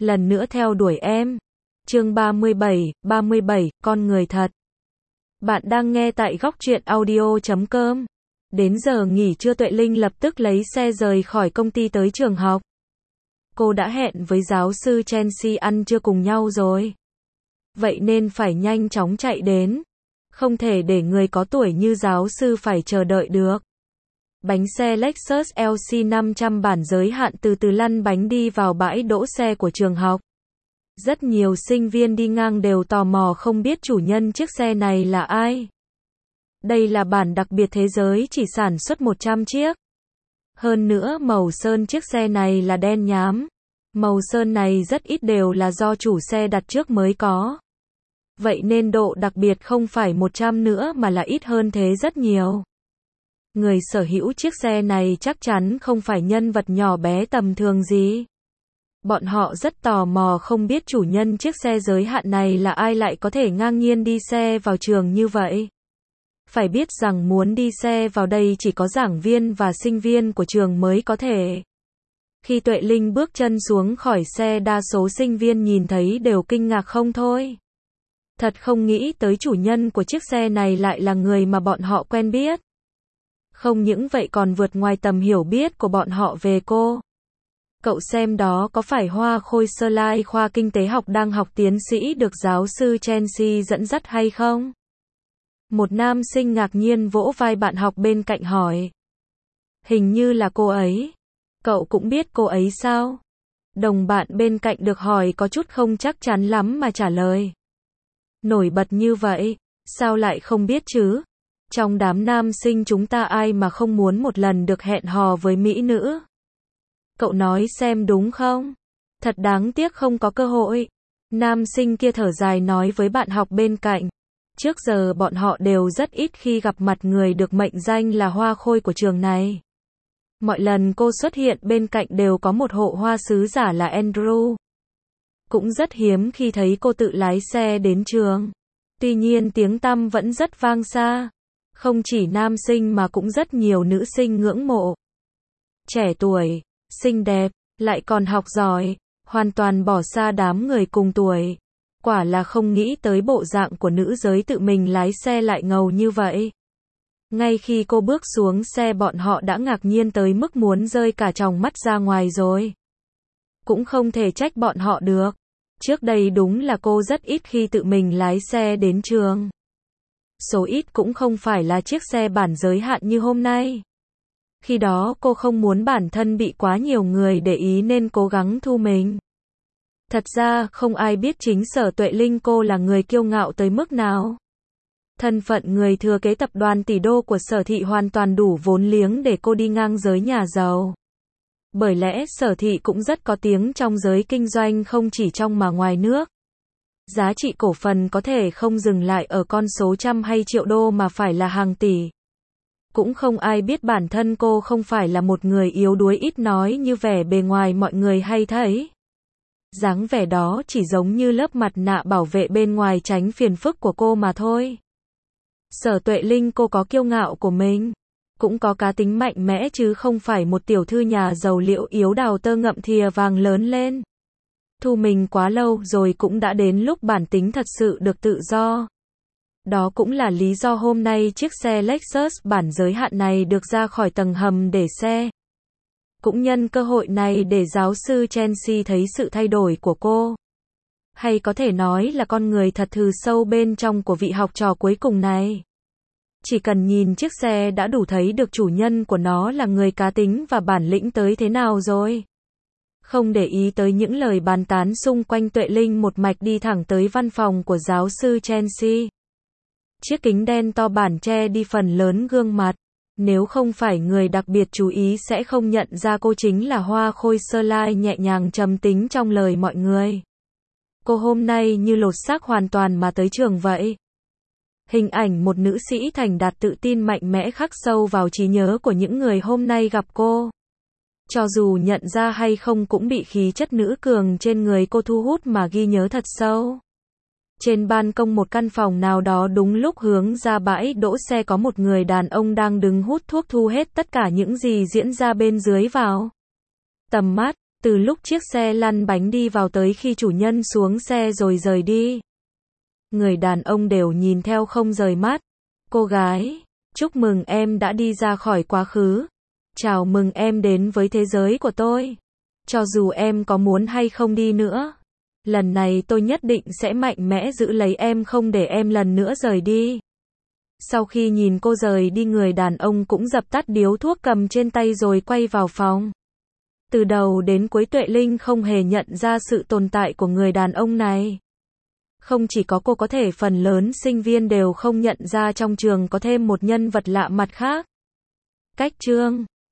lần nữa theo đuổi em. Chương 37, con người thật. Bạn đang nghe tại Góc Truyện Audio.com. Đến giờ nghỉ trưa Tuệ Linh lập tức lấy xe rời khỏi công ty tới trường học. Cô đã hẹn với giáo sư Chelsea ăn trưa cùng nhau rồi. Vậy nên phải nhanh chóng chạy đến. Không thể để người có tuổi như giáo sư phải chờ đợi được. Bánh xe Lexus LC 500 bản giới hạn từ từ lăn bánh đi vào bãi đỗ xe của trường học. Rất nhiều sinh viên đi ngang đều tò mò không biết chủ nhân chiếc xe này là ai. Đây là bản đặc biệt thế giới chỉ sản xuất 100 chiếc. Hơn nữa màu sơn chiếc xe này là đen nhám. Màu sơn này rất ít đều là do chủ xe đặt trước mới có. Vậy nên độ đặc biệt không phải 100 nữa mà là ít hơn thế rất nhiều. Người sở hữu chiếc xe này chắc chắn không phải nhân vật nhỏ bé tầm thường gì. Bọn họ rất tò mò không biết chủ nhân chiếc xe giới hạn này là ai lại có thể ngang nhiên đi xe vào trường như vậy. Phải biết rằng muốn đi xe vào đây chỉ có giảng viên và sinh viên của trường mới có thể. Khi Tuệ Linh bước chân xuống khỏi xe đa số sinh viên nhìn thấy đều kinh ngạc không thôi. Thật không nghĩ tới chủ nhân của chiếc xe này lại là người mà bọn họ quen biết. Không những vậy còn vượt ngoài tầm hiểu biết của bọn họ về cô. Cậu xem đó có phải Hoa Khôi Sơ Lai khoa kinh tế học đang học tiến sĩ được giáo sư Chelsea dẫn dắt hay không? Một nam sinh ngạc nhiên vỗ vai bạn học bên cạnh hỏi. Hình như là cô ấy. Cậu cũng biết cô ấy sao? Đồng bạn bên cạnh được hỏi có chút không chắc chắn lắm mà trả lời. Nổi bật như vậy, sao lại không biết chứ? Trong đám nam sinh chúng ta ai mà không muốn một lần được hẹn hò với mỹ nữ? Cậu nói xem đúng không? Thật đáng tiếc không có cơ hội. Nam sinh kia thở dài nói với bạn học bên cạnh. Trước giờ bọn họ đều rất ít khi gặp mặt người được mệnh danh là hoa khôi của trường này. Mọi lần cô xuất hiện bên cạnh đều có một hộ hoa sứ giả là Andrew. Cũng rất hiếm khi thấy cô tự lái xe đến trường. Tuy nhiên tiếng tăm vẫn rất vang xa. Không chỉ nam sinh mà cũng rất nhiều nữ sinh ngưỡng mộ. Trẻ tuổi, xinh đẹp, lại còn học giỏi, hoàn toàn bỏ xa đám người cùng tuổi. Quả là không nghĩ tới bộ dạng của nữ giới tự mình lái xe lại ngầu như vậy. Ngay khi cô bước xuống xe bọn họ đã ngạc nhiên tới mức muốn rơi cả tròng mắt ra ngoài rồi. Cũng không thể trách bọn họ được. Trước đây đúng là cô rất ít khi tự mình lái xe đến trường. Số ít cũng không phải là chiếc xe bản giới hạn như hôm nay. Khi đó cô không muốn bản thân bị quá nhiều người để ý nên cố gắng thu mình. Thật ra không ai biết chính Sở Tuệ Linh cô là người kiêu ngạo tới mức nào. Thân phận người thừa kế tập đoàn tỷ đô của Sở Thị hoàn toàn đủ vốn liếng để cô đi ngang giới nhà giàu. Bởi lẽ Sở Thị cũng rất có tiếng trong giới kinh doanh không chỉ trong mà ngoài nước. Giá trị cổ phần có thể không dừng lại ở con số trăm hay triệu đô mà phải là hàng tỷ. Cũng không ai biết bản thân cô không phải là một người yếu đuối ít nói như vẻ bề ngoài mọi người hay thấy. Dáng vẻ đó chỉ giống như lớp mặt nạ bảo vệ bên ngoài tránh phiền phức của cô mà thôi. Sở Tuệ Linh cô có kiêu ngạo của mình. Cũng có cá tính mạnh mẽ chứ không phải một tiểu thư nhà giàu liễu yếu đào tơ ngậm thìa vàng lớn lên. Thu mình quá lâu rồi cũng đã đến lúc bản tính thật sự được tự do. Đó cũng là lý do hôm nay chiếc xe Lexus bản giới hạn này được ra khỏi tầng hầm để xe. Cũng nhân cơ hội này để giáo sư Chelsea thấy sự thay đổi của cô. Hay có thể nói là con người thật thừ sâu bên trong của vị học trò cuối cùng này. Chỉ cần nhìn chiếc xe đã đủ thấy được chủ nhân của nó là người cá tính và bản lĩnh tới thế nào rồi. Không để ý tới những lời bàn tán xung quanh Tuệ Linh một mạch đi thẳng tới văn phòng của giáo sư Chelsea. Chiếc kính đen to bản che đi phần lớn gương mặt. Nếu không phải người đặc biệt chú ý sẽ không nhận ra cô chính là Hoa Khôi Sơ Lai nhẹ nhàng trầm tính trong lời mọi người. Cô hôm nay như lột xác hoàn toàn mà tới trường vậy. Hình ảnh một nữ sĩ thành đạt tự tin mạnh mẽ khắc sâu vào trí nhớ của những người hôm nay gặp cô. Cho dù nhận ra hay không cũng bị khí chất nữ cường trên người cô thu hút mà ghi nhớ thật sâu. Trên ban công một căn phòng nào đó đúng lúc hướng ra bãi đỗ xe có một người đàn ông đang đứng hút thuốc thu hết tất cả những gì diễn ra bên dưới vào. Tầm mắt, Từ lúc chiếc xe lăn bánh đi vào tới khi chủ nhân xuống xe rồi rời đi, người đàn ông đều nhìn theo không rời mắt. Cô gái, chúc mừng em đã đi ra khỏi quá khứ. Chào mừng em đến với thế giới của tôi. Cho dù em có muốn hay không đi nữa, lần này tôi nhất định sẽ mạnh mẽ giữ lấy em, không để em lần nữa rời đi. Sau khi nhìn cô rời đi, người đàn ông cũng dập tắt điếu thuốc cầm trên tay rồi quay vào phòng. Từ đầu đến cuối Tuệ Linh không hề nhận ra sự tồn tại của người đàn ông này. Không chỉ có cô, có thể phần lớn sinh viên đều không nhận ra trong trường có thêm một nhân vật lạ mặt khác. Cách chương